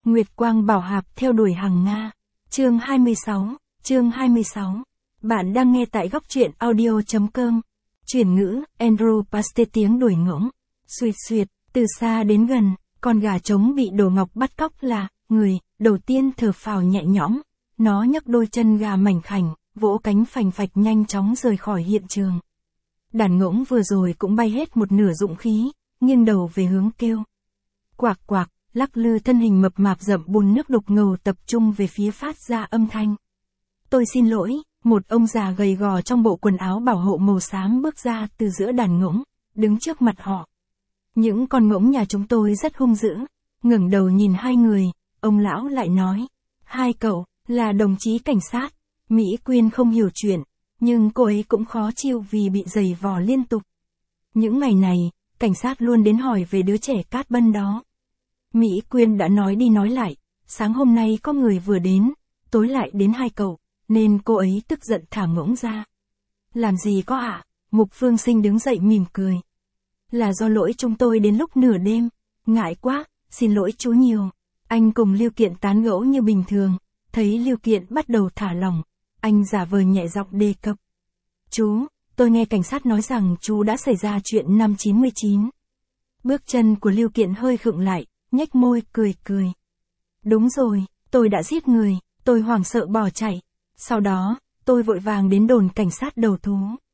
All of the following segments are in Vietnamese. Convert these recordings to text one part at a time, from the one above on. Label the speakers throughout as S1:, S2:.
S1: Nguyệt quang bảo hạp theo đuổi Hằng Nga. Chương 26. Bạn đang nghe tại góc truyện audio.com. Chuyển ngữ, Andrew Paste tiếng đuổi ngỗng. Xuyệt xuyệt, từ xa đến gần, con gà trống bị Đồ Ngọc bắt cóc là, người, đầu tiên thở phào nhẹ nhõm. Nó nhấc đôi chân gà mảnh khảnh, vỗ cánh phành phạch nhanh chóng rời khỏi hiện trường. Đàn ngỗng vừa rồi cũng bay hết một nửa dụng khí, nghiêng đầu về hướng kêu. Quạc quạc, lắc lư thân hình mập mạp rậm bùn nước đục ngầu tập trung về phía phát ra âm thanh. Tôi xin lỗi, một ông già gầy gò trong bộ quần áo bảo hộ màu xám bước ra từ giữa đàn ngỗng, đứng trước mặt họ. Những con ngỗng nhà chúng tôi rất hung dữ, ngẩng đầu nhìn hai người, ông lão lại nói. Hai cậu, là đồng chí cảnh sát. Mỹ Quyên không hiểu chuyện, nhưng cô ấy cũng khó chịu vì bị giày vò liên tục. Những ngày này, cảnh sát luôn đến hỏi về đứa trẻ Cát Bân đó. Mỹ Quyên đã nói đi nói lại, sáng hôm nay có người vừa đến, tối lại đến hai cậu, nên cô ấy tức giận thả ngỗng ra. Làm gì có ạ? Mục Phương Sinh đứng dậy mỉm cười. Là do lỗi chúng tôi đến lúc nửa đêm, ngại quá, xin lỗi chú nhiều. Anh cùng Lưu Kiện tán gẫu như bình thường, thấy Lưu Kiện bắt đầu thả lỏng, anh giả vờ nhẹ giọng đề cập. Chú, tôi nghe cảnh sát nói rằng chú đã xảy ra chuyện năm 99. Bước chân của Lưu Kiện hơi khựng lại, nhếch môi cười cười. Đúng rồi, tôi đã giết người, tôi hoảng sợ bỏ chạy. Sau đó, tôi vội vàng đến đồn cảnh sát đầu thú.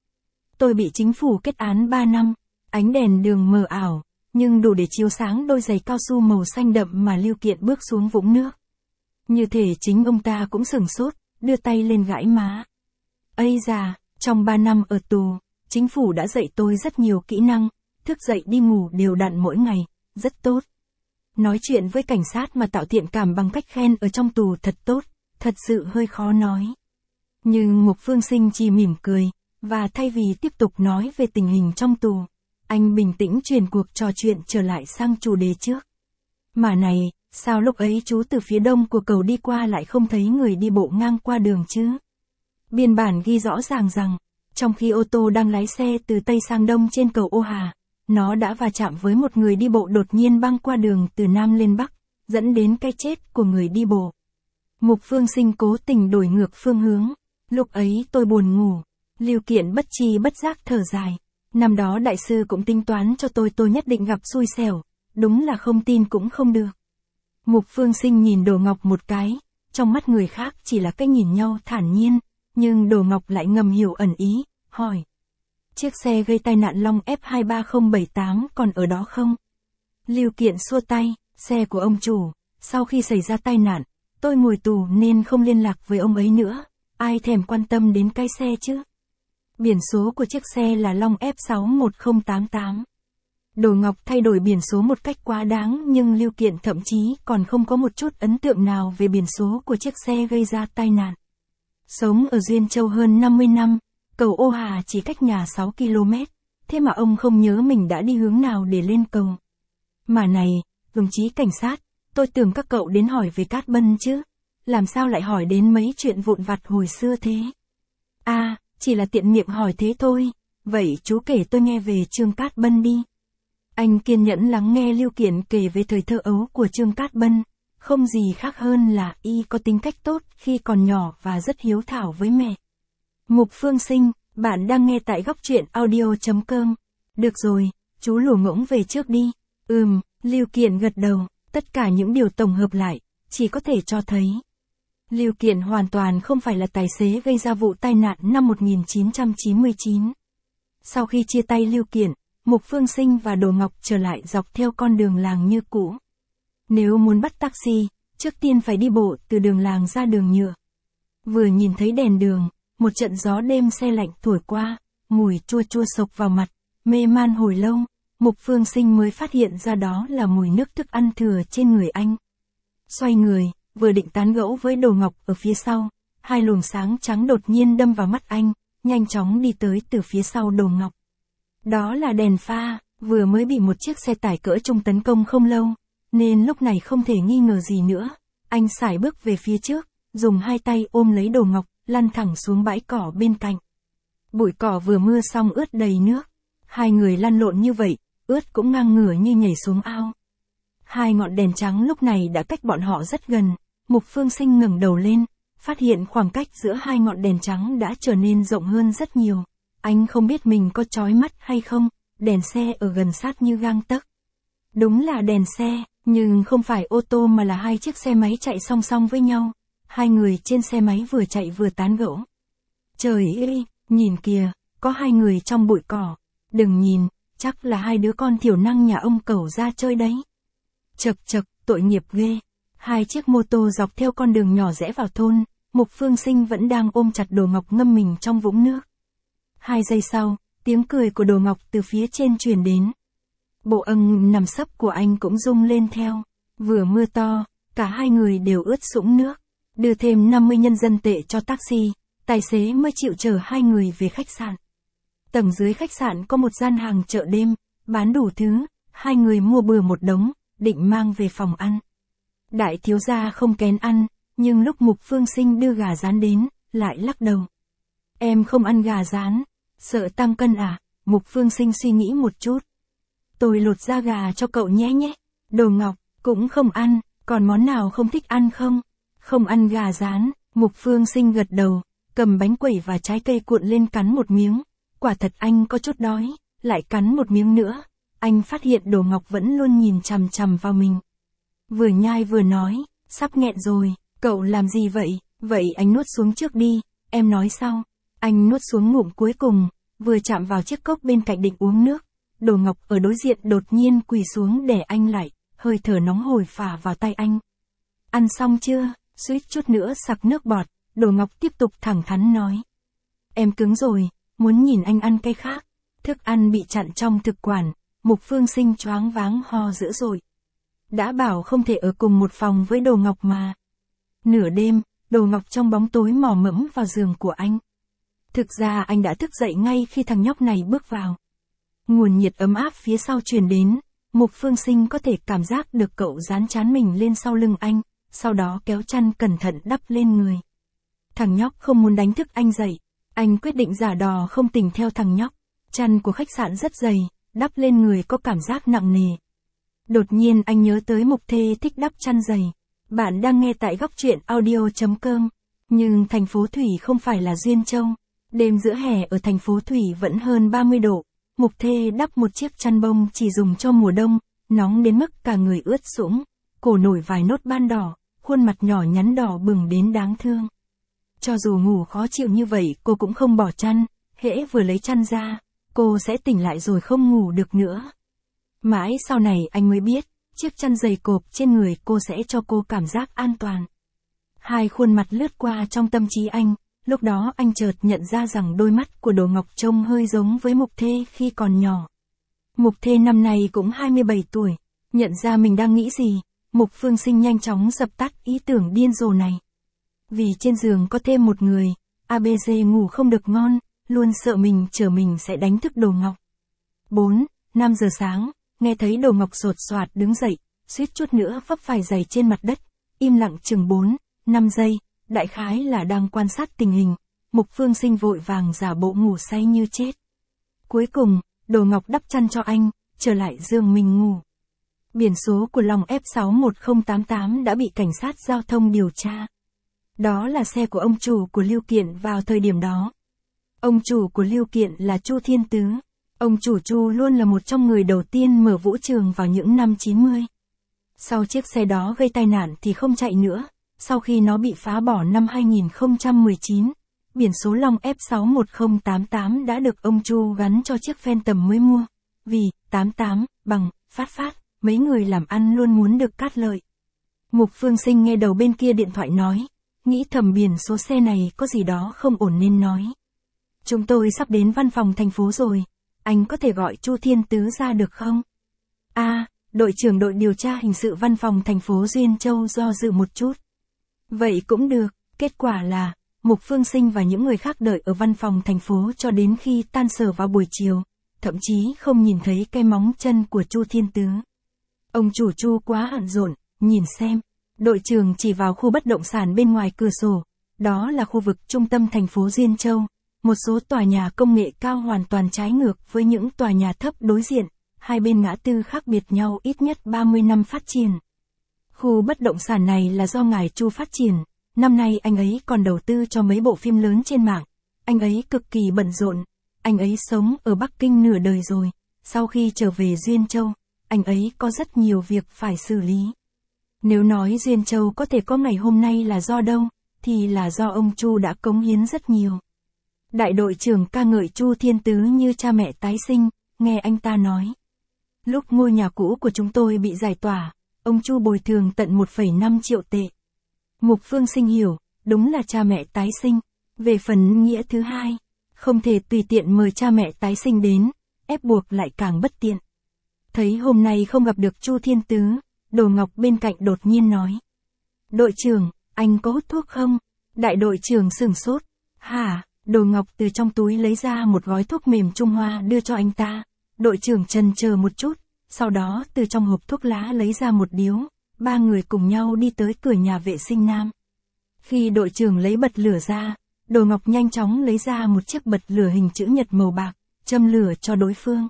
S1: Tôi bị chính phủ kết án 3 năm, ánh đèn đường mờ ảo, nhưng đủ để chiếu sáng đôi giày cao su màu xanh đậm mà Lưu Kiện bước xuống vũng nước. Như thể chính ông ta cũng sửng sốt, đưa tay lên gãi má. Ây da, trong 3 năm ở tù, chính phủ đã dạy tôi rất nhiều kỹ năng, thức dậy đi ngủ đều đặn mỗi ngày, rất tốt. Nói chuyện với cảnh sát mà tạo thiện cảm bằng cách khen ở trong tù thật tốt, thật sự hơi khó nói. Nhưng Mục Phương Sinh chỉ mỉm cười, và thay vì tiếp tục nói về tình hình trong tù, anh bình tĩnh chuyển cuộc trò chuyện trở lại sang chủ đề trước. Mà này, sao lúc ấy chú từ phía đông của cầu đi qua lại không thấy người đi bộ ngang qua đường chứ? Biên bản ghi rõ ràng rằng, trong khi ô tô đang lái xe từ tây sang đông trên cầu Ô Hà, nó đã va chạm với một người đi bộ đột nhiên băng qua đường từ nam lên bắc, dẫn đến cái chết của người đi bộ. Mục Phương Sinh cố tình đổi ngược phương hướng. Lúc ấy tôi buồn ngủ. Lưu Kiện bất tri bất giác thở dài. Năm đó đại sư cũng tính toán cho tôi nhất định gặp xui xẻo. Đúng là không tin cũng không được. Mục Phương Sinh nhìn Đồ Ngọc một cái. Trong mắt người khác chỉ là cái nhìn nhau thản nhiên. Nhưng Đồ Ngọc lại ngầm hiểu ẩn ý, hỏi. Chiếc xe gây tai nạn Long F23078 còn ở đó không? Lưu Kiện xua tay, xe của ông chủ. Sau khi xảy ra tai nạn, tôi ngồi tù nên không liên lạc với ông ấy nữa. Ai thèm quan tâm đến cái xe chứ? Biển số của chiếc xe là Long F61088. Đồ Ngọc thay đổi biển số một cách quá đáng nhưng Lưu Kiện thậm chí còn không có một chút ấn tượng nào về biển số của chiếc xe gây ra tai nạn. Sống ở Duyên Châu hơn 50 năm, cầu Ô Hà chỉ cách nhà 6 km, thế mà ông không nhớ mình đã đi hướng nào để lên cầu. Mà này, đồng chí cảnh sát, tôi tưởng các cậu đến hỏi về Cát Bân chứ, làm sao lại hỏi đến mấy chuyện vụn vặt hồi xưa thế? À, chỉ là tiện miệng hỏi thế thôi, vậy chú kể tôi nghe về Trương Cát Bân đi. Anh kiên nhẫn lắng nghe Lưu Kiện kể về thời thơ ấu của Trương Cát Bân, không gì khác hơn là y có tính cách tốt khi còn nhỏ và rất hiếu thảo với mẹ. Mục Phương Sinh, bạn đang nghe tại góc truyện audio.com. Được rồi, chú lù ngỗng về trước đi. Lưu Kiện gật đầu, tất cả những điều tổng hợp lại, chỉ có thể cho thấy. Lưu Kiện hoàn toàn không phải là tài xế gây ra vụ tai nạn năm 1999. Sau khi chia tay Lưu Kiện, Mục Phương Sinh và Đồ Ngọc trở lại dọc theo con đường làng như cũ. Nếu muốn bắt taxi, trước tiên phải đi bộ từ đường làng ra đường nhựa. Vừa nhìn thấy đèn đường, một trận gió đêm se lạnh thổi qua, mùi chua chua sộc vào mặt, mê man hồi lâu, Mục Phương Sinh mới phát hiện ra đó là mùi nước thức ăn thừa trên người anh. Xoay người, vừa định tán gẫu với Đồ Ngọc ở phía sau, hai luồng sáng trắng đột nhiên đâm vào mắt anh, nhanh chóng đi tới từ phía sau Đồ Ngọc. Đó là đèn pha, vừa mới bị một chiếc xe tải cỡ trung tấn công không lâu, nên lúc này không thể nghi ngờ gì nữa. Anh sải bước về phía trước, dùng hai tay ôm lấy Đồ Ngọc, lăn thẳng xuống bãi cỏ bên cạnh. Bụi cỏ vừa mưa xong ướt đầy nước. Hai người lăn lộn như vậy, ướt cũng ngang ngửa như nhảy xuống ao. Hai ngọn đèn trắng lúc này đã cách bọn họ rất gần. Mục Phương Sinh ngẩng đầu lên, phát hiện khoảng cách giữa hai ngọn đèn trắng đã trở nên rộng hơn rất nhiều. Anh không biết mình có chói mắt hay không, đèn xe ở gần sát như gang tấc. Đúng là đèn xe, nhưng không phải ô tô mà là hai chiếc xe máy chạy song song với nhau. Hai người trên xe máy vừa chạy vừa tán gẫu. Trời ơi, nhìn kìa, có hai người trong bụi cỏ. Đừng nhìn, chắc là hai đứa con thiểu năng nhà ông Cẩu ra chơi đấy. Chậc chậc, tội nghiệp ghê. Hai chiếc mô tô dọc theo con đường nhỏ rẽ vào thôn, Mục Phương Sinh vẫn đang ôm chặt Đồ Ngọc ngâm mình trong vũng nước. 2 giây sau, tiếng cười của Đồ Ngọc từ phía trên truyền đến. Bộ âng nằm sấp của anh cũng rung lên theo. Vừa mưa to, cả hai người đều ướt sũng nước. Đưa thêm 50 nhân dân tệ cho taxi, tài xế mới chịu chở hai người về khách sạn. Tầng dưới khách sạn có một gian hàng chợ đêm, bán đủ thứ, hai người mua bừa một đống, định mang về phòng ăn. Đại thiếu gia không kén ăn, nhưng lúc Mục Phương Sinh đưa gà rán đến, lại lắc đầu. Em không ăn gà rán, sợ tăng cân à? Mục Phương Sinh suy nghĩ một chút. Tôi lột da gà cho cậu nhé nhé. Đồ Ngọc, cũng không ăn, còn món nào không thích ăn không? Không ăn gà rán, Mục Phương Sinh gật đầu, cầm bánh quẩy và trái cây cuộn lên cắn một miếng. Quả thật anh có chút đói, lại cắn một miếng nữa. Anh phát hiện Đồ Ngọc vẫn luôn nhìn chằm chằm vào mình. Vừa nhai vừa nói, sắp nghẹn rồi, cậu làm gì vậy? Vậy anh nuốt xuống trước đi, em nói sau. Anh nuốt xuống ngụm cuối cùng, vừa chạm vào chiếc cốc bên cạnh định uống nước. Đồ Ngọc ở đối diện đột nhiên quỳ xuống để anh lại, hơi thở nóng hổi phả vào tay anh. Ăn xong chưa? Suýt chút nữa sặc nước bọt, Đồ Ngọc tiếp tục thẳng thắn nói. Em cứng rồi, muốn nhìn anh ăn cái khác. Thức ăn bị chặn trong thực quản, Mục Phương Sinh choáng váng ho dữ dội. Đã bảo không thể ở cùng một phòng với Đồ Ngọc mà. Nửa đêm, Đồ Ngọc trong bóng tối mò mẫm vào giường của anh. Thực ra anh đã thức dậy ngay khi thằng nhóc này bước vào. Nguồn nhiệt ấm áp phía sau truyền đến, Mục Phương Sinh có thể cảm giác được cậu dán trán mình lên sau lưng anh, sau đó kéo chăn cẩn thận đắp lên người. Thằng nhóc không muốn đánh thức anh dậy, anh quyết định giả đò không tỉnh theo thằng nhóc. Chăn của khách sạn rất dày, đắp lên người có cảm giác nặng nề. Đột nhiên anh nhớ tới Mục Thê thích đắp chăn dày. Bạn đang nghe tại góc truyện audio.com. Nhưng thành phố Thủy không phải là Duyên Châu. Đêm giữa hè ở thành phố Thủy vẫn hơn 30 độ. Mục Thê đắp một chiếc chăn bông chỉ dùng cho mùa đông, nóng đến mức cả người ướt sũng, cổ nổi vài nốt ban đỏ, khuôn mặt nhỏ nhắn đỏ bừng đến đáng thương. Cho dù ngủ khó chịu như vậy cô cũng không bỏ chăn, hễ vừa lấy chăn ra, cô sẽ tỉnh lại rồi không ngủ được nữa. Mãi sau này anh mới biết, chiếc chăn dày cộp trên người cô sẽ cho cô cảm giác an toàn. Hai khuôn mặt lướt qua trong tâm trí anh, lúc đó anh chợt nhận ra rằng đôi mắt của Đồ Ngọc trông hơi giống với Mục Thê khi còn nhỏ. Mục Thê năm nay cũng 27 tuổi, nhận ra mình đang nghĩ gì, Mục Phương Sinh nhanh chóng dập tắt ý tưởng điên rồ này. Vì trên giường có thêm một người, ABC ngủ không được ngon, luôn sợ mình sẽ đánh thức Đồ Ngọc. 4-5 giờ sáng, nghe thấy Đồ Ngọc sột soạt đứng dậy, suýt chút nữa vấp phải giày trên mặt đất, im lặng chừng 4-5 giây, đại khái là đang quan sát tình hình. Mục Phương Sinh vội vàng giả bộ ngủ say như chết. Cuối cùng, Đồ Ngọc đắp chăn cho anh, trở lại giường mình ngủ. Biển số của Long F61088 đã bị cảnh sát giao thông điều tra. Đó là xe của ông chủ của Lưu Kiện vào thời điểm đó. Ông chủ của Lưu Kiện là Chu Thiên Tứ. Ông chủ Chu luôn là một trong người đầu tiên mở vũ trường vào những năm 90. Sau chiếc xe đó gây tai nạn thì không chạy nữa. Sau khi nó bị phá bỏ năm 2019, biển số Long F61088 đã được ông Chu gắn cho chiếc Phantom mới mua. Vì 88 bằng phát, mấy người làm ăn luôn muốn được cắt lợi. Mục Phương Sinh nghe đầu bên kia điện thoại nói, nghĩ thầm biển số xe này có gì đó không ổn nên nói. Chúng tôi sắp đến văn phòng thành phố rồi, anh có thể gọi Chu Thiên Tứ ra được không? Đội trưởng đội điều tra hình sự văn phòng thành phố Duyên Châu do dự một chút. Vậy cũng được, kết quả là, Mục Phương Sinh và những người khác đợi ở văn phòng thành phố cho đến khi tan sở vào buổi chiều, thậm chí không nhìn thấy cái móng chân của Chu Thiên Tứ. Ông chủ Chu quá ẩn rộn, nhìn xem, đội trưởng chỉ vào khu bất động sản bên ngoài cửa sổ, đó là khu vực trung tâm thành phố Duyên Châu, một số tòa nhà công nghệ cao hoàn toàn trái ngược với những tòa nhà thấp đối diện, hai bên ngã tư khác biệt nhau ít nhất 30 năm phát triển. Khu bất động sản này là do ngài Chu phát triển, năm nay anh ấy còn đầu tư cho mấy bộ phim lớn trên mạng. Anh ấy cực kỳ bận rộn, anh ấy sống ở Bắc Kinh nửa đời rồi, sau khi trở về Duyên Châu, anh ấy có rất nhiều việc phải xử lý. Nếu nói Duyên Châu có thể có ngày hôm nay là do đâu, thì là do ông Chu đã cống hiến rất nhiều. Đại đội trưởng ca ngợi Chu Thiên Tứ như cha mẹ tái sinh, nghe anh ta nói. Lúc ngôi nhà cũ của chúng tôi bị giải tỏa, ông Chu bồi thường tận 1,5 triệu tệ. Mục Phương Sinh hiểu, đúng là cha mẹ tái sinh. Về phần nghĩa thứ hai, không thể tùy tiện mời cha mẹ tái sinh đến, ép buộc lại càng bất tiện. Thấy hôm nay không gặp được Chu Thiên Tứ, Đồ Ngọc bên cạnh đột nhiên nói. Đội trưởng, anh có hút thuốc không? Đại đội trưởng sửng sốt. Hả? Đồ Ngọc từ trong túi lấy ra một gói thuốc mềm Trung Hoa đưa cho anh ta. Đội trưởng chần chờ một chút, sau đó từ trong hộp thuốc lá lấy ra một điếu. Ba người cùng nhau đi tới cửa nhà vệ sinh nam. Khi đội trưởng lấy bật lửa ra, Đồ Ngọc nhanh chóng lấy ra một chiếc bật lửa hình chữ nhật màu bạc, châm lửa cho đối phương.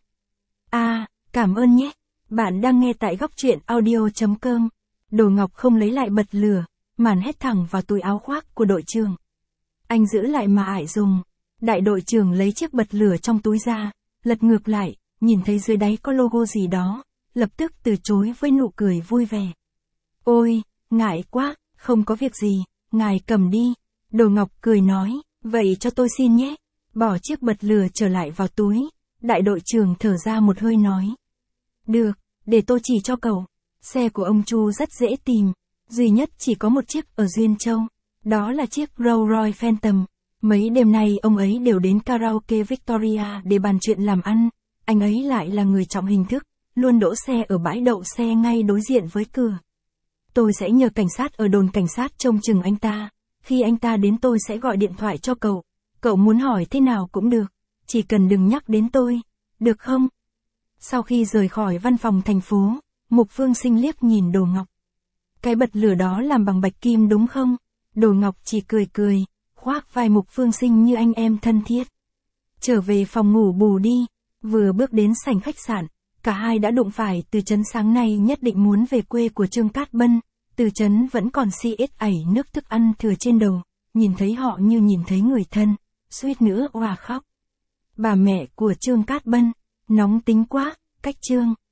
S1: Cảm ơn nhé. Bạn đang nghe tại góc truyện audio.com. Đồ Ngọc không lấy lại bật lửa, màn hét thẳng vào túi áo khoác của đội trưởng. Anh giữ lại mà ải dùng. Đại đội trưởng lấy chiếc bật lửa trong túi ra, lật ngược lại, nhìn thấy dưới đáy có logo gì đó, lập tức từ chối với nụ cười vui vẻ. Ôi, ngại quá, không có việc gì, ngài cầm đi. Đồ Ngọc cười nói, vậy cho tôi xin nhé. Bỏ chiếc bật lửa trở lại vào túi, đại đội trưởng thở ra một hơi nói. Được, để tôi chỉ cho cậu. Xe của ông Chu rất dễ tìm, duy nhất chỉ có một chiếc ở Duyên Châu, đó là chiếc Rolls Royce Phantom. Mấy đêm nay ông ấy đều đến karaoke Victoria để bàn chuyện làm ăn, anh ấy lại là người trọng hình thức, luôn đỗ xe ở bãi đậu xe ngay đối diện với cửa. Tôi sẽ nhờ cảnh sát ở đồn cảnh sát trông chừng anh ta, khi anh ta đến tôi sẽ gọi điện thoại cho cậu, cậu muốn hỏi thế nào cũng được, chỉ cần đừng nhắc đến tôi, được không? Sau khi rời khỏi văn phòng thành phố, Mục Phương Sinh liếc nhìn Đồ Ngọc. Cái bật lửa đó làm bằng bạch kim đúng không? Đồ Ngọc chỉ cười cười, khoác vai Mục Phương Sinh như anh em thân thiết. Trở về phòng ngủ bù đi, vừa bước đến sảnh khách sạn, cả hai đã đụng phải Từ Chấn sáng nay nhất định muốn về quê của Trương Cát Bân. Từ Chấn vẫn còn si ết ảy nước thức ăn thừa trên đầu, nhìn thấy họ như nhìn thấy người thân, suýt nữa òa khóc. Bà mẹ của Trương Cát Bân, nóng tính quá, cách Trương